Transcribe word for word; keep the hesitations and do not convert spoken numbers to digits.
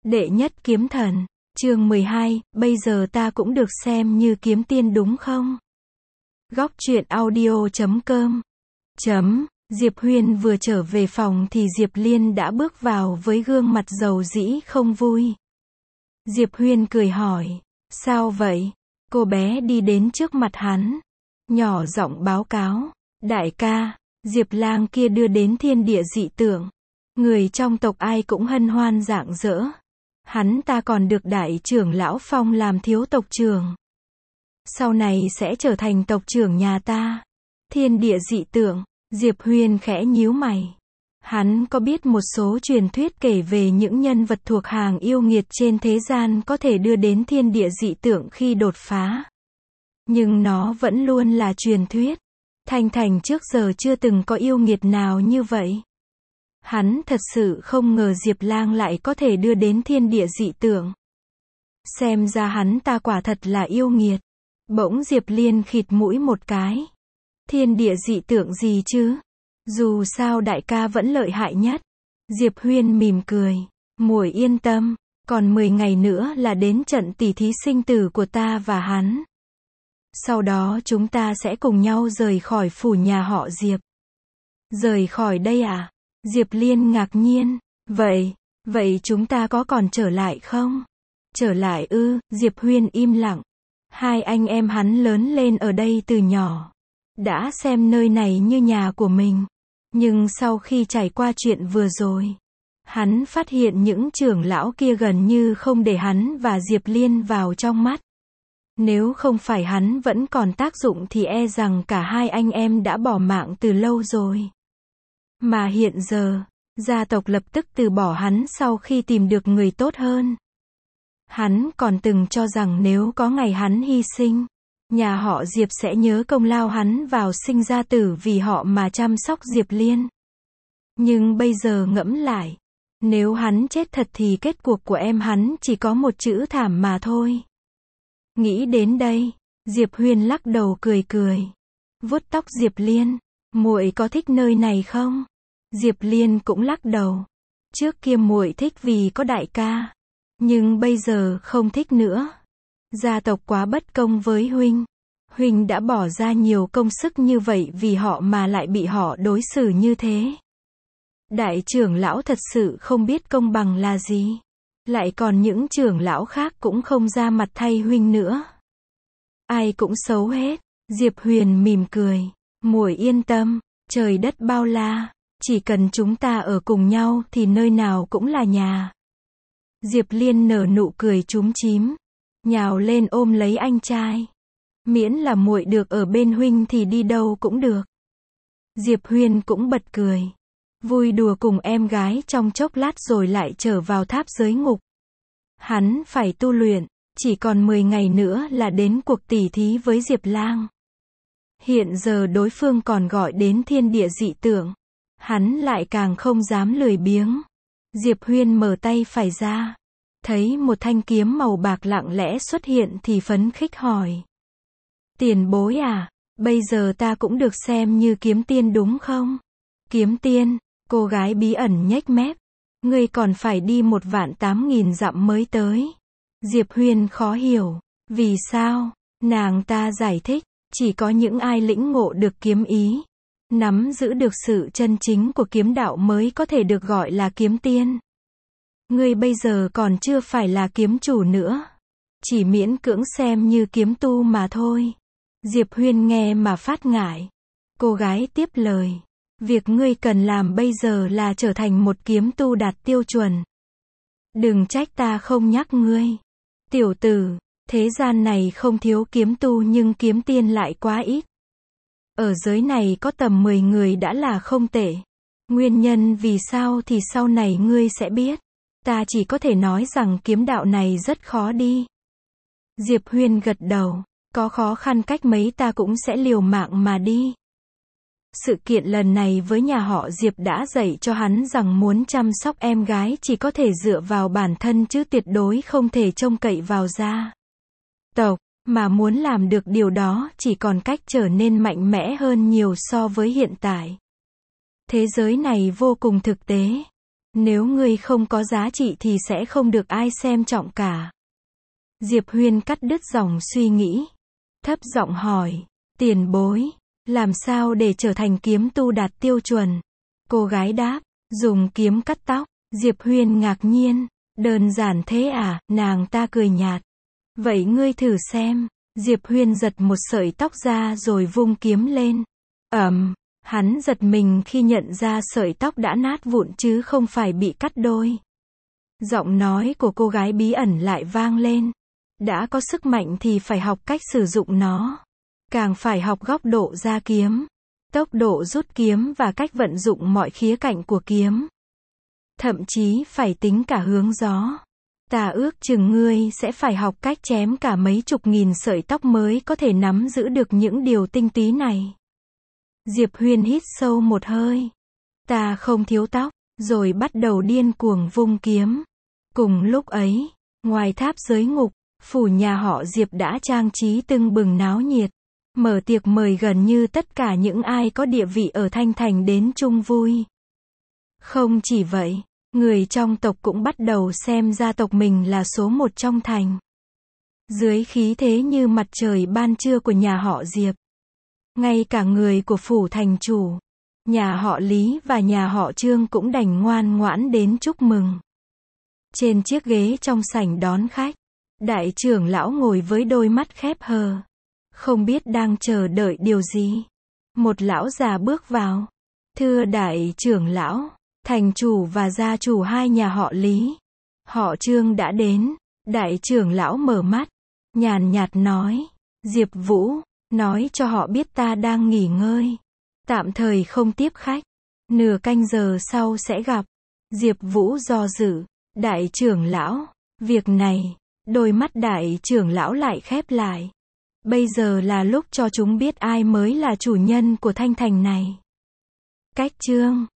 Đệ nhất kiếm thần, chương mười hai, bây giờ ta cũng được xem như kiếm tiên đúng không? Góc truyện audio chấm com chấm Diệp Huyên vừa trở về phòng thì Diệp Liên đã bước vào với gương mặt dầu dĩ không vui. Diệp Huyên cười hỏi, sao vậy? Cô bé đi đến trước mặt hắn, nhỏ giọng báo cáo, đại ca, Diệp Lang kia đưa đến thiên địa dị tượng. Người trong tộc ai cũng hân hoan rạng rỡ. Hắn ta còn được đại trưởng lão phong làm thiếu tộc trưởng. Sau này sẽ trở thành tộc trưởng nhà ta. Thiên địa dị tượng, Diệp Huyên khẽ nhíu mày. Hắn có biết một số truyền thuyết kể về những nhân vật thuộc hàng yêu nghiệt trên thế gian có thể đưa đến thiên địa dị tượng khi đột phá. Nhưng nó vẫn luôn là truyền thuyết. Thanh Thành trước giờ chưa từng có yêu nghiệt nào như vậy. Hắn thật sự không ngờ Diệp Lang lại có thể đưa đến thiên địa dị tượng. Xem ra hắn ta quả thật là yêu nghiệt. Bỗng Diệp Liên khịt mũi một cái. Thiên địa dị tượng gì chứ? Dù sao đại ca vẫn lợi hại nhất. Diệp Huyên mỉm cười. Muội yên tâm, còn mười ngày nữa là đến trận tỷ thí sinh tử của ta và hắn. Sau đó chúng ta sẽ cùng nhau rời khỏi phủ nhà họ Diệp. Rời khỏi đây à? Diệp Liên ngạc nhiên. Vậy, vậy chúng ta có còn trở lại không? Trở lại ư? Diệp Huyên im lặng. Hai anh em hắn lớn lên ở đây từ nhỏ. Đã xem nơi này như nhà của mình. Nhưng sau khi trải qua chuyện vừa rồi, hắn phát hiện những trưởng lão kia gần như không để hắn và Diệp Liên vào trong mắt. Nếu không phải hắn vẫn còn tác dụng thì e rằng cả hai anh em đã bỏ mạng từ lâu rồi. Mà hiện giờ, gia tộc lập tức từ bỏ hắn sau khi tìm được người tốt hơn. Hắn còn từng cho rằng nếu có ngày hắn hy sinh, nhà họ Diệp sẽ nhớ công lao hắn vào sinh ra tử vì họ mà chăm sóc Diệp Liên. Nhưng bây giờ ngẫm lại, nếu hắn chết thật thì kết cuộc của em hắn chỉ có một chữ thảm mà thôi. Nghĩ đến đây, Diệp Huyên lắc đầu cười cười. Vuốt tóc Diệp Liên, muội có thích nơi này không? Diệp Liên cũng lắc đầu. Trước kia muội thích vì có đại ca, nhưng bây giờ không thích nữa. Gia tộc quá bất công với huynh. Huynh đã bỏ ra nhiều công sức như vậy vì họ mà lại bị họ đối xử như thế. Đại trưởng lão thật sự không biết công bằng là gì. Lại còn những trưởng lão khác cũng không ra mặt thay huynh nữa. Ai cũng xấu hết. Diệp Huyền mỉm cười. Muội yên tâm, trời đất bao la, chỉ cần chúng ta ở cùng nhau thì nơi nào cũng là nhà. Diệp Liên nở nụ cười chúm chím, nhào lên ôm lấy anh trai. Miễn là muội được ở bên huynh thì đi đâu cũng được. Diệp Huyền cũng bật cười, vui đùa cùng em gái trong chốc lát rồi lại trở vào tháp giới ngục. Hắn phải tu luyện, chỉ còn mười ngày nữa là đến cuộc tỉ thí với Diệp Lang. Hiện giờ đối phương còn gọi đến thiên địa dị tượng, hắn lại càng không dám lười biếng. Diệp Huyên mở tay phải ra, thấy một thanh kiếm màu bạc lặng lẽ xuất hiện thì phấn khích hỏi. Tiền bối à, bây giờ ta cũng được xem như kiếm tiên đúng không? Kiếm tiên, cô gái bí ẩn nhếch mép. Ngươi còn phải đi một vạn tám nghìn dặm mới tới. Diệp Huyên khó hiểu. Vì sao? Nàng ta giải thích, chỉ có những ai lĩnh ngộ được kiếm ý, nắm giữ được sự chân chính của kiếm đạo mới có thể được gọi là kiếm tiên. Ngươi bây giờ còn chưa phải là kiếm chủ nữa. Chỉ miễn cưỡng xem như kiếm tu mà thôi. Diệp Huyên nghe mà phát ngại. Cô gái tiếp lời. Việc ngươi cần làm bây giờ là trở thành một kiếm tu đạt tiêu chuẩn. Đừng trách ta không nhắc ngươi. Tiểu tử, thế gian này không thiếu kiếm tu nhưng kiếm tiên lại quá ít. Ở giới này có tầm mười người đã là không tệ. Nguyên nhân vì sao thì sau này ngươi sẽ biết. Ta chỉ có thể nói rằng kiếm đạo này rất khó đi. Diệp Huyên gật đầu. Có khó khăn cách mấy ta cũng sẽ liều mạng mà đi. Sự kiện lần này với nhà họ Diệp đã dạy cho hắn rằng muốn chăm sóc em gái chỉ có thể dựa vào bản thân chứ tuyệt đối không thể trông cậy vào gia tộc. Mà muốn làm được điều đó chỉ còn cách trở nên mạnh mẽ hơn nhiều so với hiện tại. Thế giới này vô cùng thực tế. Nếu ngươi không có giá trị thì sẽ không được ai xem trọng cả. Diệp Huyên cắt đứt dòng suy nghĩ. Thấp giọng hỏi, tiền bối, làm sao để trở thành kiếm tu đạt tiêu chuẩn? Cô gái đáp, dùng kiếm cắt tóc. Diệp Huyên ngạc nhiên, đơn giản thế à, nàng ta cười nhạt. Vậy ngươi thử xem. Diệp Huyên giật một sợi tóc ra rồi vung kiếm lên. Ầm, hắn giật mình khi nhận ra sợi tóc đã nát vụn chứ không phải bị cắt đôi. Giọng nói của cô gái bí ẩn lại vang lên. Đã có sức mạnh thì phải học cách sử dụng nó. Càng phải học góc độ ra kiếm, tốc độ rút kiếm và cách vận dụng mọi khía cạnh của kiếm. Thậm chí phải tính cả hướng gió. Ta ước chừng ngươi sẽ phải học cách chém cả mấy chục nghìn sợi tóc mới có thể nắm giữ được những điều tinh túy này. Diệp Huyên hít sâu một hơi. Ta không thiếu tóc, rồi bắt đầu điên cuồng vung kiếm. Cùng lúc ấy, ngoài tháp giới ngục, phủ nhà họ Diệp đã trang trí tưng bừng náo nhiệt. Mở tiệc mời gần như tất cả những ai có địa vị ở Thanh Thành đến chung vui. Không chỉ vậy, người trong tộc cũng bắt đầu xem gia tộc mình là số một trong thành. Dưới khí thế như mặt trời ban trưa của nhà họ Diệp, ngay cả người của phủ thành chủ, nhà họ Lý và nhà họ Trương cũng đành ngoan ngoãn đến chúc mừng. Trên chiếc ghế trong sảnh đón khách, đại trưởng lão ngồi với đôi mắt khép hờ, không biết đang chờ đợi điều gì. Một lão già bước vào. Thưa đại trưởng lão, thành chủ và gia chủ hai nhà họ Lý, họ Trương đã đến. Đại trưởng lão mở mắt, nhàn nhạt nói, Diệp Vũ, nói cho họ biết ta đang nghỉ ngơi, tạm thời không tiếp khách, nửa canh giờ sau sẽ gặp. Diệp Vũ do dự, đại trưởng lão, việc này, đôi mắt đại trưởng lão lại khép lại. Bây giờ là lúc cho chúng biết ai mới là chủ nhân của Thanh Thành này. Cách chương